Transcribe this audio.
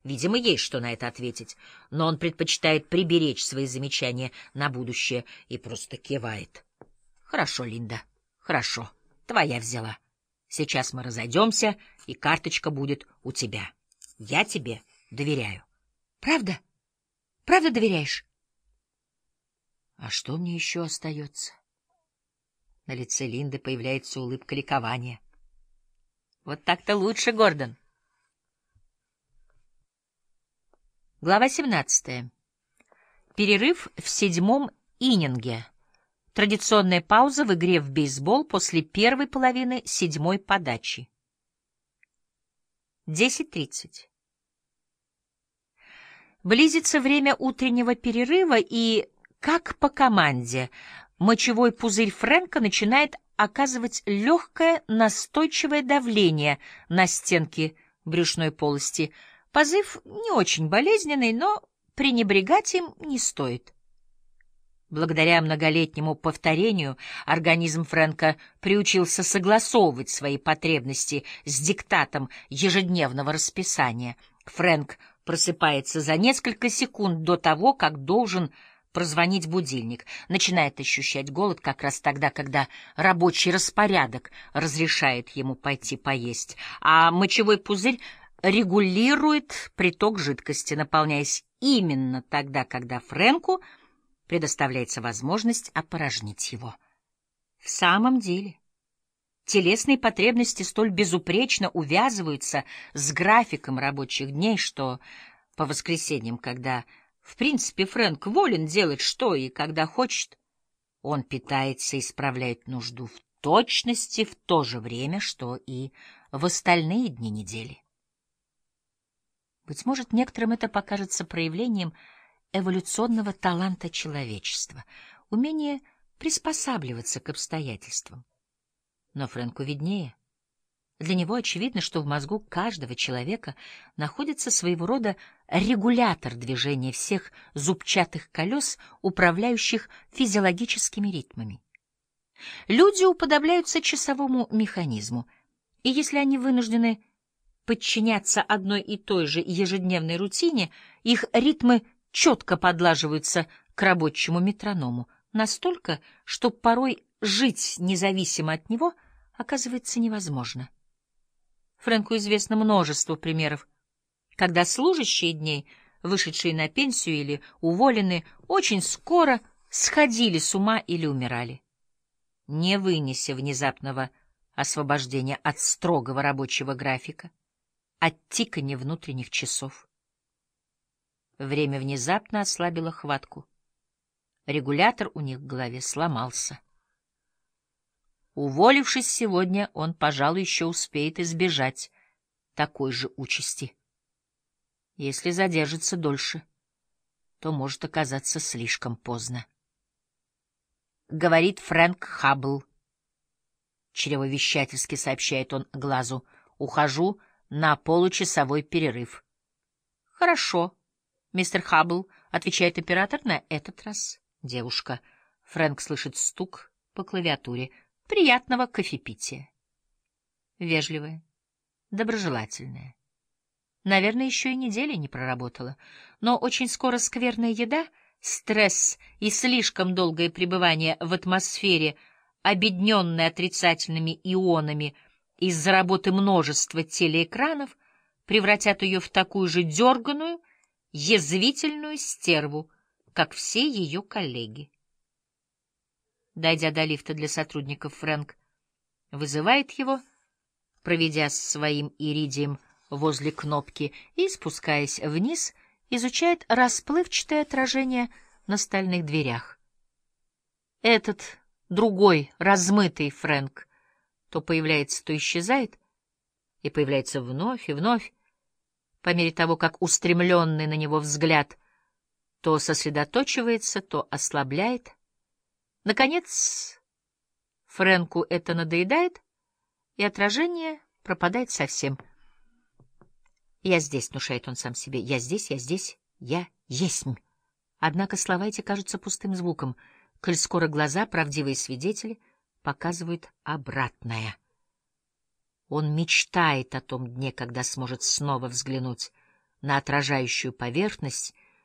Видимо, есть что на это ответить, но он предпочитает приберечь свои замечания на будущее и просто кивает. Хорошо, Линда, хорошо, твоя взяла. Сейчас мы разойдемся, и карточка будет у тебя. Я тебе доверяю. Правда? Правда доверяешь? А что мне еще остается? На лице Линды появляется улыбка ликования. Вот так-то лучше, Гордон. Глава 17. Перерыв в 7-м иннинге. Традиционная пауза в игре в бейсбол после первой половины 7-й подачи. 10:30. Близится время утреннего перерыва, и, как по команде, мочевой пузырь Фрэнка начинает оказывать легкое настойчивое давление на стенки брюшной полости. Позыв не очень болезненный, но пренебрегать им не стоит. Благодаря многолетнему повторению организм Фрэнка приучился согласовывать свои потребности с диктатом ежедневного расписания. Фрэнк просыпается за несколько секунд до того, как должен прозвонить будильник, начинает ощущать голод как раз тогда, когда рабочий распорядок разрешает ему пойти поесть, а мочевой пузырь регулирует приток жидкости, наполняясь именно тогда, когда Фрэнку предоставляется возможность опорожнить его. В самом деле, телесные потребности столь безупречно увязываются с графиком рабочих дней, что по воскресеньям, когда, в принципе, Фрэнк волен делать что и когда хочет, он питается и справляет нужду в точности в то же время, что и в остальные дни недели. Быть может, некоторым это покажется проявлением эволюционного таланта человечества, умение приспосабливаться к обстоятельствам. Но Фрэнку виднее. Для него очевидно, что в мозгу каждого человека находится своего рода регулятор движения всех зубчатых колес, управляющих физиологическими ритмами. Люди уподобляются часовому механизму, и если они вынуждены подчиняться одной и той же ежедневной рутине, их ритмы четко подлаживаются к рабочему метроному, настолько, что порой жить независимо от него оказывается невозможно. Фрэнку известно множество примеров, когда служащие дней, вышедшие на пенсию или уволенные, очень скоро сходили с ума или умирали, не вынеся внезапного освобождения от строгого рабочего графика, от тиканья внутренних часов. Время внезапно ослабило хватку. Регулятор у них в голове сломался. Уволившись сегодня, он, пожалуй, еще успеет избежать такой же участи. Если задержится дольше, то может оказаться слишком поздно. Говорит Фрэнк Хаббл. Чревовещательски сообщает он глазу. Ухожу на получасовой перерыв. Хорошо, мистер Хаббл, отвечает оператор, на этот раз девушка. Фрэнк слышит стук по клавиатуре. Приятного кофепития. Вежливая, доброжелательная. Наверное, еще и недели не проработала. Но очень скоро скверная еда, стресс и слишком долгое пребывание в атмосфере, обедненной отрицательными ионами из-за работы множества телеэкранов, превратят ее в такую же дерганую, язвительную стерву, как все ее коллеги. Дойдя до лифта для сотрудников, Фрэнк вызывает его, проведя своим иридием возле кнопки и, спускаясь вниз, изучает расплывчатое отражение на стальных дверях. Этот другой, размытый Фрэнк то появляется, то исчезает, и появляется вновь и вновь, по мере того, как устремленный на него взгляд то сосредоточивается, то ослабляет. Наконец, Фрэнку это надоедает, и отражение пропадает совсем. «Я здесь», — внушает он сам себе, — «я здесь, я есмь». Однако слова эти кажутся пустым звуком, коль скоро глаза, правдивые свидетели, показывают обратное. Он мечтает о том дне, когда сможет снова взглянуть на отражающую поверхность